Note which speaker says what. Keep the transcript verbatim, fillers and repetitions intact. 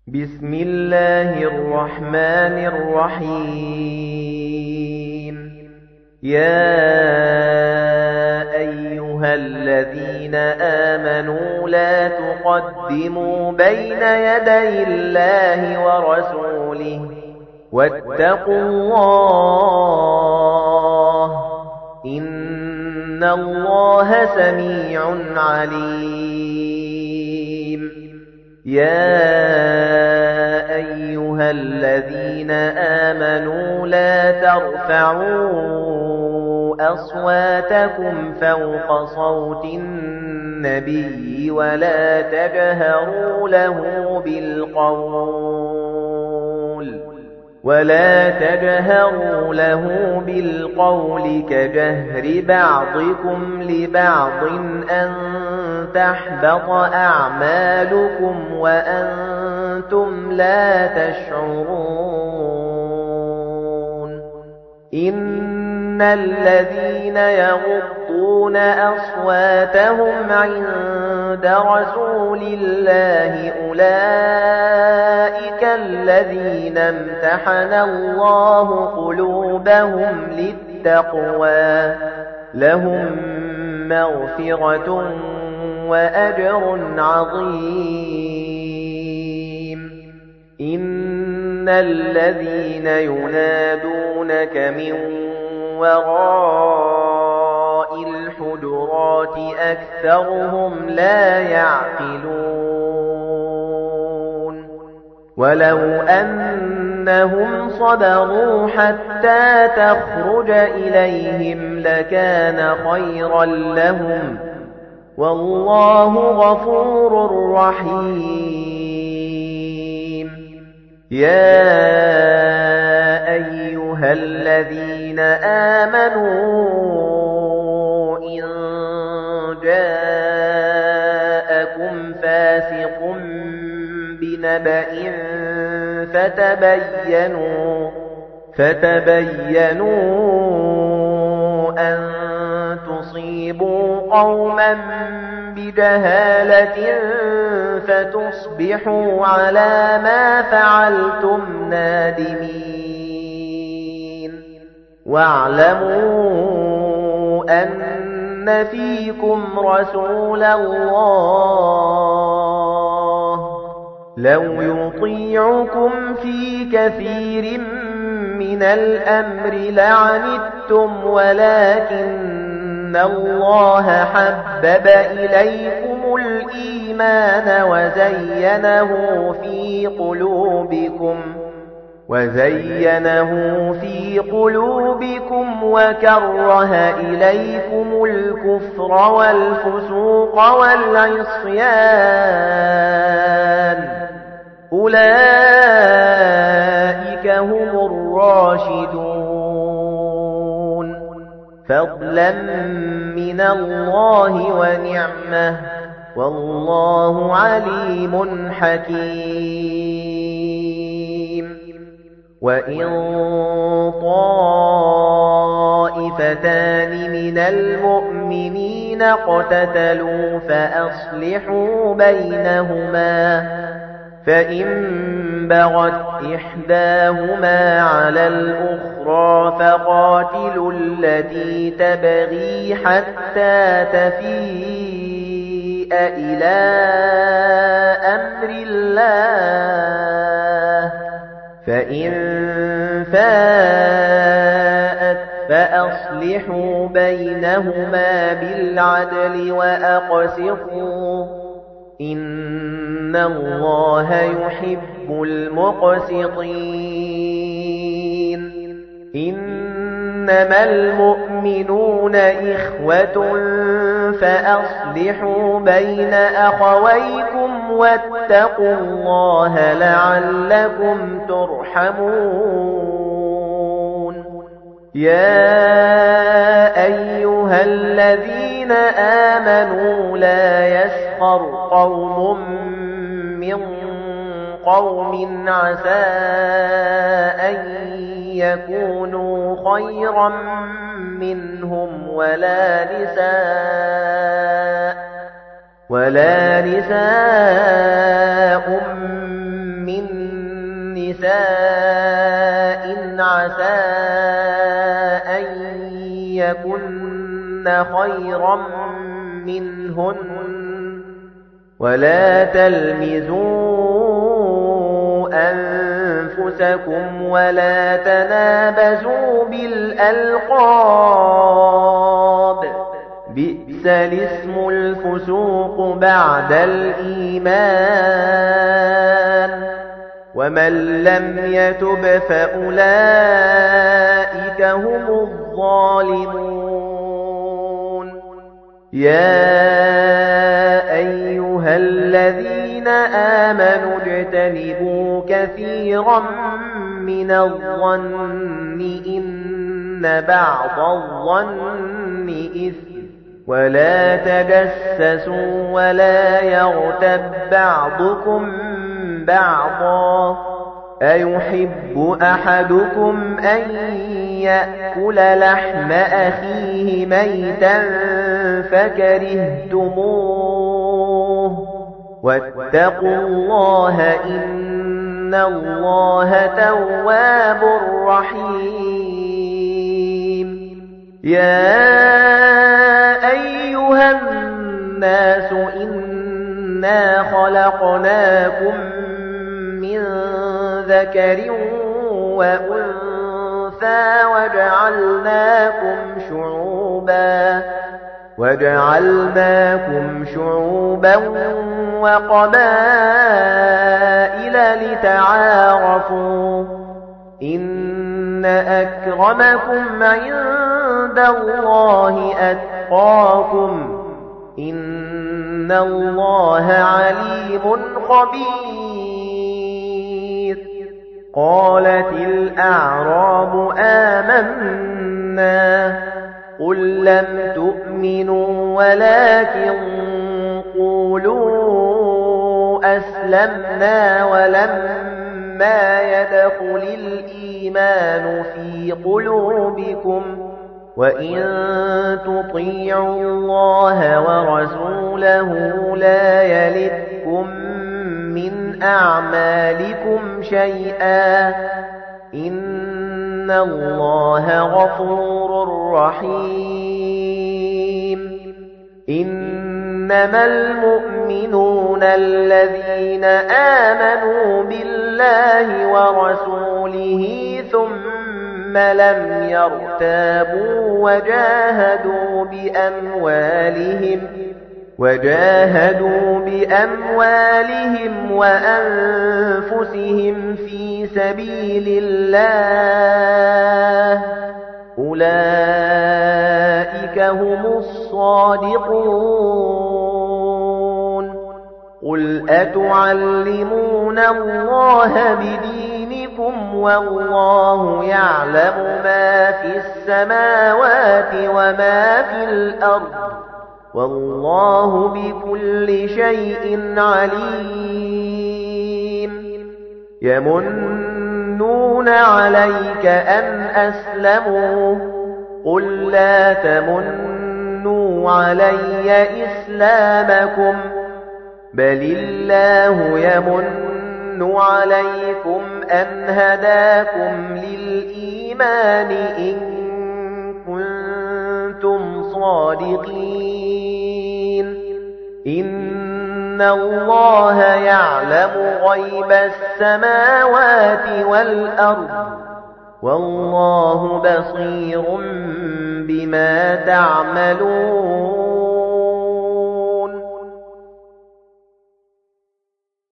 Speaker 1: بسم الله الرحمن الرحيم يا أيها الذين آمنوا لا تقدموا بين يدي الله ورسوله واتقوا الله إن الله سميع عليم يا أيها الذين آمنوا لا ترفعوا أصواتكم فوق صوت النبي ولا تجهروا له بالقول ولا تجهروا له بالقول كجهر بعضكم لبعض أن تحبط أعمالكم وأنتم لا تشعرون إن الذين يغضون أصواتهم عند رسول الله أولئك الذين امتحن الله قلوبهم للتقوى لهم مغفرة وأجر عظيم إن الذين ينادونك من وراء الحجرات أكثرهم لا يعقلون ولو أنهم صبروا حتى تخرج إليهم لكان خيرا لهم والله غفور رحيم يا أيها الذين آمنوا إن جاءكم فاسق بنبأ فتبينوا فتبينوا أن تصيبوا قوما بجهالة فتصبحوا على ما فعلتم نادمين واعلموا أن فيكم رسول الله لو يطيعكم في كثير من الأمر لعنتم ولكن الله حبب إليكم الإيمان وزينه في قلوبكم وزينه في قلوبكم وكره إليكم الكفر والفسوق والعصيان أولئك هم الراشدون فضلا من الله ونعمه والله عليم حكيم وإن طائفتان من المؤمنين اقتتلوا فأصلحوا بينهما فإن بغت إحداهما على الأخرى فقاتلوا التي تبغي حتى تفيء إلى أمر الله فإن فاءت فأصلحوا بينهما بالعدل وأقسطوا إن الله يحب المقسطين إنما المؤمنون إخوة فأصلحوا بين أخويكم واتقوا الله لعلكم ترحمون يا أيها الذين آمنوا لا يسخر قوم من قوم عسى أن يكونوا خيرا منهم ولا نساء ولا نساء من عسى أن يكن خيرا منهن ولا تلمزوا أنفسكم ولا تنابزوا بالألقاب بئس الاسم الفسوق بعد الإيمان ومن لم يتب فأولئك هم الظالمون يا أيها الذين آمنوا اجتنبوا كثيرا من الظن إن بعض الظن إثم ولا تجسسوا ولا يغتب بعضكم بعضا أيحب أحدكم أن يأكل لحم أخيه ميتا فكرهتموه واتقوا الله إن الله تواب رحيم يا أيها الناس إنا خلقناكم من ذكر وأنثى وجعلناكم شعوبا وجعلناكم شعوبا وقبائل لتعارفوا إن أكرمكم عند الله أتقاكم إن الله عليم خبير قالت الأعراب آمنا قل لم تؤمنوا ولكن قولوا أسلمنا ولما يدخل الإيمان في قلوبكم وإن تطيعوا الله ورسوله لا يلتكم من أعمالكم شيئا إن الله غفور رحيم إنما المؤمنون الذين آمنوا بالله ورسوله ثم لم يرتابوا وجاهدوا بأموالهم وجاهدوا بأموالهم وأنفسهم في سبيل الله أولئك هم الصادقون قل أتعلمون الله بدينكم والله يعلم ما في السماوات وما في الأرض والله بكل شيء عليم يمنون عليك أن أسلموا قل لا تمنوا علي إسلامكم بل الله يمن عليكم أن هداكم للإيمان إن كنتم صادقين إن الله يعلم غيب السماوات والأرض والله بصير بما تعملون